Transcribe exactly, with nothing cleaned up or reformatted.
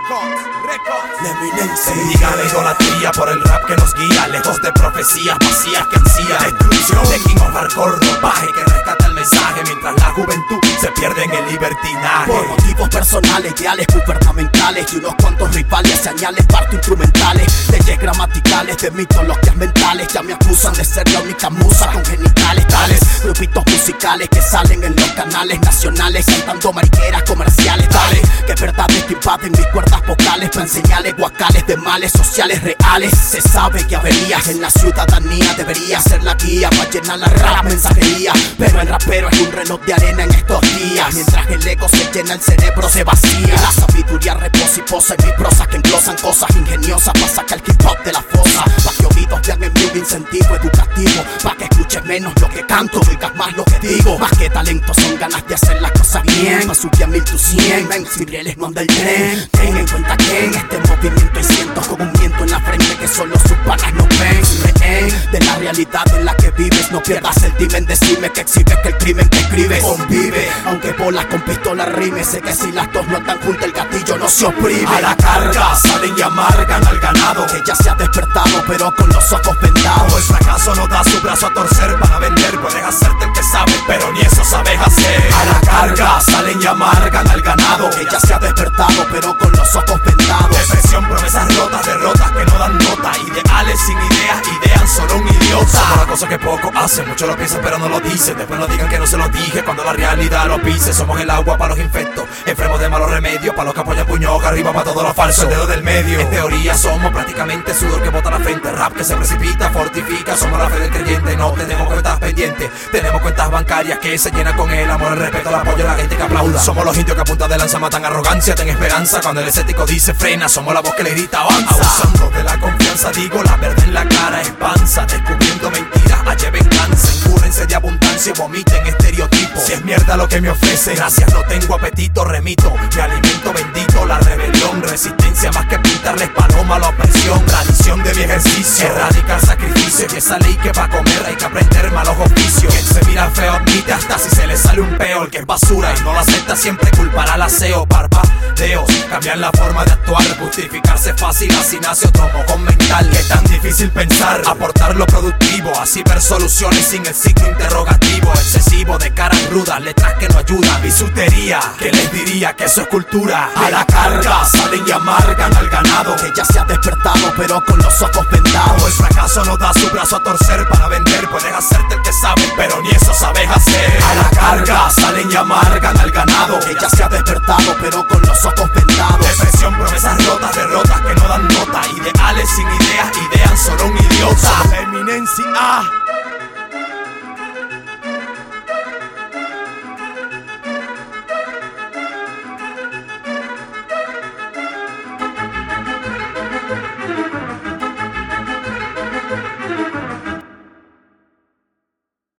Records, Records. La eminencia. Bendiga la idolatría por el rap que nos guía, lejos de profecías vacías que ansían destrucción de King of Hardcore ropaje que rescata el mensaje mientras la juventud se pierde en el libertinaje. Por motivos personales, ideales gubernamentales y unos cuantos rivales, señales, parto instrumentales, leyes gramaticales de mitologías mentales. Ya me acusan de ser la única musa con genitales tales. Grupitos musicales que salen en los canales nacionales cantando mariqueras comerciales tales. Que verdades que invaden mis cuerdas vocales para enseñarles guacales de males sociales reales. Se sabe que averías en la ciudadanía debería ser la guía para llenar la rap mensajería. Pero el rapero es un reloj de arena en estos días. Mientras el ego se llena, el cerebro se vacía. La sabiduría reposa y posa en mis prosas que englosan cosas ingeniosas para sacar el hip hop de la fosa. Pa' que oídos vean en mí un incentivo educativo, pa' que escuches menos lo que canto, oigas más lo que digo. Más que talento son ganas de hacer las cosas bien. Pa' subir a mil tu cien, ven, sin rieles no anda el tren. Ten en cuenta que en este movimiento hay cientos con un viento en la frente que solo sus panas no ven. Rehén de la realidad en la que vives, no pierdas el timen, decime que exhibes que el crimen que escribes convive. Aunque bolas con pistola rime, sé que si las dos no están juntas el gatillo no se oprime. A la carga salen y amargan al ganado que ya se ha despertado pero con los ojos vendados. Como el fracaso no da su brazo a torcer para vender, puedes hacerte el que sabe pero ni eso sabes hacer. A la carga salen y amargan al ganado que ya se ha despertado pero con los ojos vendados. Depresión, promesas rotas, derrotas que no dan nota, ideales sin ideas, idean solo un idiota. Somos la cosa que poco hacen, muchos lo piensan pero no lo dicen. Después no digan que no se lo dije cuando la realidad lo pise. Somos el agua para los infectos, enfermos de malos remedios, para los que apoyan puño hoja arriba para todo lo falso, el dedo del medio. En teoría somos prácticamente sudor que bota la frente, rap que se precipita, fortifica. Somos la fe del creyente, no tenemos cuentas pendientes, tenemos cuentas bancarias que se llenan con el amor, el respeto, el apoyo de la gente que aplauda. Somos los indios que a punta de lanza matan arrogancia, ten esperanza cuando el escéptico dice frena. Somos la voz que le grita avanza. Abusando de la confianza, digo la verdad en la cara es panza, descubriendo mentiras, halle venganza, encúrense de abundancia y vomiten estereotipos. Si es mierda lo que me ofrece, gracias no tengo apetito, remito mi alimento bendito, la rebelión, resistencia más que pintarles paloma la opresión, tradición de mi ejercicio, erradicar sacrificio y esa ley que pa' comer hay que aprender malos oficios. Quien se mira feo admite hasta si se le sale un peo, el que es basura y no lo acepta siempre culpará al aseo. Parpadeos, cambiar la forma de actuar, justificarse fácil, así nace otro mojón mental. Que tan difícil pensar, aportar lo productivo, así ver soluciones sin el signo interrogativo. Excesivo de caras rudas, letras que no ayudan, bisutería, que les diría que eso es cultura. A la carga salen y amargan al ganado que ya se ha despertado pero con los ojos vendados. Como el fracaso no da su brazo a torcer para vender, puedes hacerte el que sabe pero ni eso sabes hacer. A la carga salen y amargan al ganado que ya se ha despertado pero con los ojos vendados. Depresión, promesas rotas, derrotas que no dan nota, ideales sin ideas, idean solo un idiota. La eminencia.